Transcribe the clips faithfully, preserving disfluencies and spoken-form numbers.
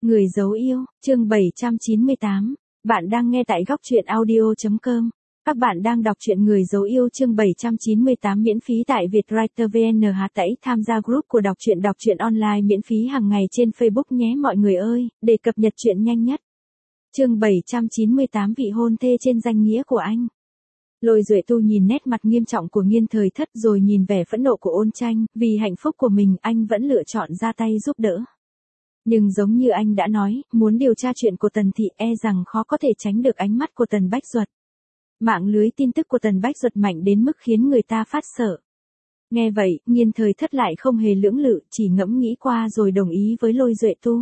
Người dấu yêu, chương bảy trăm chín mươi tám. Bạn đang nghe tại góc truyện audio.com. Các bạn đang đọc truyện Người dấu yêu chương bảy trăm chín mươi tám miễn phí tại Vietwriter vê en. Hà Tĩnh tham gia group của đọc truyện đọc truyện online miễn phí hàng ngày trên Facebook nhé mọi người ơi, để cập nhật truyện nhanh nhất. Chương bảy trăm chín mươi tám vị hôn thê trên danh nghĩa của anh. Lôi Duệ Tu nhìn nét mặt nghiêm trọng của Nghiên Thời Thất rồi nhìn vẻ phẫn nộ của Ôn Tranh, vì hạnh phúc của mình anh vẫn lựa chọn ra tay giúp đỡ. Nhưng giống như anh đã nói, muốn điều tra chuyện của Tần Thị e rằng khó có thể tránh được ánh mắt của Tần Bách Duật. Mạng lưới tin tức của Tần Bách Duật mạnh đến mức khiến người ta phát sợ. Nghe vậy, Nghiên Thời Thất lại không hề lưỡng lự, chỉ ngẫm nghĩ qua rồi đồng ý với Lôi Duệ Tu.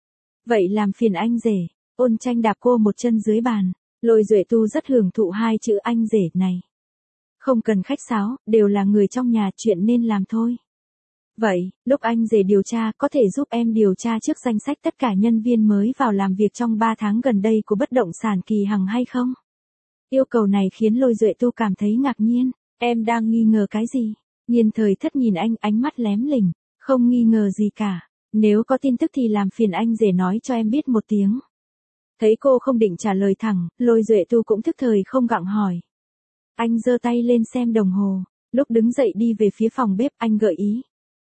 Vậy làm phiền anh rể. Ôn Tranh đạp cô một chân dưới bàn. Lôi Duệ Tu rất hưởng thụ hai chữ anh rể này. Không cần khách sáo, đều là người trong nhà, chuyện nên làm thôi. Vậy, lúc anh rể điều tra, có thể giúp em điều tra trước danh sách tất cả nhân viên mới vào làm việc trong ba tháng gần đây của bất động sản Kỳ Hằng hay không? Yêu cầu này khiến Lôi Duệ Tu cảm thấy ngạc nhiên. Em đang nghi ngờ cái gì? Nghiên Thời Thất nhìn anh, ánh mắt lém lỉnh. Không nghi ngờ gì cả. Nếu có tin tức thì làm phiền anh rể nói cho em biết một tiếng. Thấy cô không định trả lời thẳng, Lôi Duệ Tu cũng thức thời không gặng hỏi. Anh giơ tay lên xem đồng hồ. Lúc đứng dậy đi về phía phòng bếp, anh gợi ý.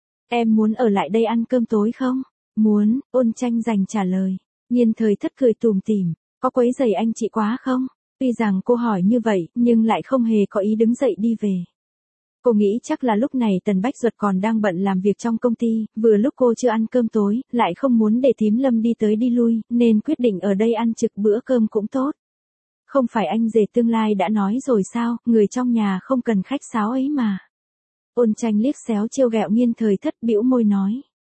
Em muốn ở lại đây ăn cơm tối không? Muốn, Ôn Tranh dành trả lời. Nghiên Thời Thất cười tủm tỉm. Có quấy rầy anh chị quá không? Tuy rằng cô hỏi như vậy, nhưng lại không hề có ý đứng dậy đi về. Cô nghĩ chắc là lúc này Tần Bách Duật còn đang bận làm việc trong công ty, vừa lúc cô chưa ăn cơm tối, lại không muốn để Thím Lâm đi tới đi lui, nên quyết định ở đây ăn trực bữa cơm cũng tốt. Không phải anh rể tương lai đã nói rồi sao, người trong nhà không cần khách sáo ấy mà. Ôn Tranh liếc xéo trêu ghẹo Nghiên Thời Thất, bĩu môi nói.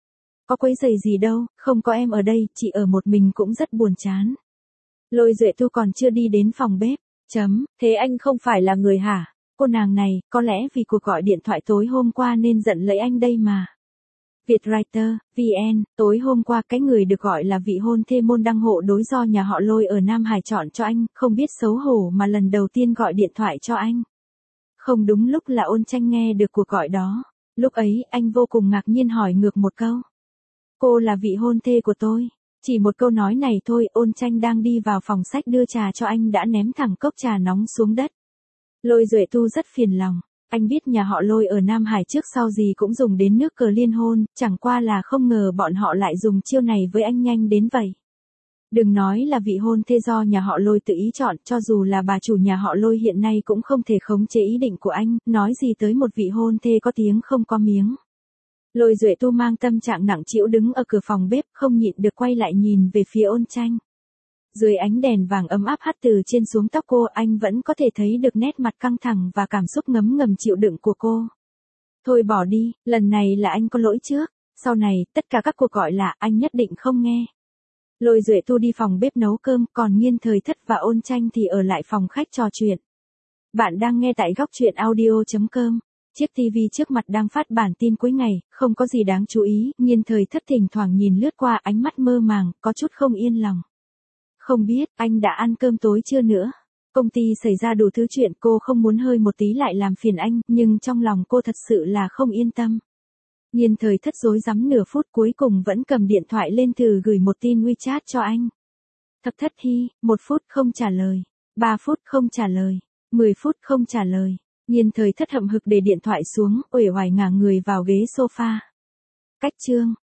Có quấy rầy gì đâu, không có em ở đây, chị ở một mình cũng rất buồn chán. Lôi Duệ Tu còn chưa đi đến phòng bếp. Chấm, thế anh không phải là người hả? Cô nàng này, có lẽ vì cuộc gọi điện thoại tối hôm qua nên giận lấy anh đây mà. Vietwriter, vê en, tối hôm qua cái người được gọi là vị hôn thê môn đăng hộ đối do nhà họ Lôi ở Nam Hải chọn cho anh, không biết xấu hổ mà lần đầu tiên gọi điện thoại cho anh. Không đúng lúc là Ôn Tranh nghe được cuộc gọi đó. Lúc ấy, anh vô cùng ngạc nhiên hỏi ngược một câu. Cô là vị hôn thê của tôi. Chỉ một câu nói này thôi, Ôn Tranh đang đi vào phòng sách đưa trà cho anh đã ném thẳng cốc trà nóng xuống đất. Lôi Duệ Tu rất phiền lòng. Anh biết nhà họ Lôi ở Nam Hải trước sau gì cũng dùng đến nước cờ liên hôn, chẳng qua là không ngờ bọn họ lại dùng chiêu này với anh nhanh đến vậy. Đừng nói là vị hôn thê do nhà họ Lôi tự ý chọn, cho dù là bà chủ nhà họ Lôi hiện nay cũng không thể khống chế ý định của anh, nói gì tới một vị hôn thê có tiếng không có miếng. Lôi Duệ Tu mang tâm trạng nặng trĩu đứng ở cửa phòng bếp, không nhịn được quay lại nhìn về phía Ôn Tranh. Dưới ánh đèn vàng ấm áp hắt từ trên xuống tóc cô, anh vẫn có thể thấy được nét mặt căng thẳng và cảm xúc ngấm ngầm chịu đựng của cô. Thôi bỏ đi, lần này là anh có lỗi trước, sau này, tất cả các cuộc gọi lạ anh nhất định không nghe. Lôi Duệ Tu đi phòng bếp nấu cơm, còn Nghiên Thời Thất và Ôn Tranh thì ở lại phòng khách trò chuyện. Bạn đang nghe tại góc truyện audio.com. Chiếc tivi trước mặt đang phát bản tin cuối ngày, không có gì đáng chú ý, Nghiên Thời Thất thỉnh thoảng nhìn lướt qua, ánh mắt mơ màng, có chút không yên lòng. Không biết, anh đã ăn cơm tối chưa nữa? Công ty xảy ra đủ thứ chuyện, cô không muốn hơi một tí lại làm phiền anh, nhưng trong lòng cô thật sự là không yên tâm. Nghiên Thời Thất rối rắm nửa phút cuối cùng vẫn cầm điện thoại lên thử gửi một tin WeChat cho anh. Thất Thất hi, một phút không trả lời, ba phút không trả lời, mười phút không trả lời. Nghiên Thời Thất hậm hực để điện thoại xuống, uể oải ngả người vào ghế sofa. Cách chương,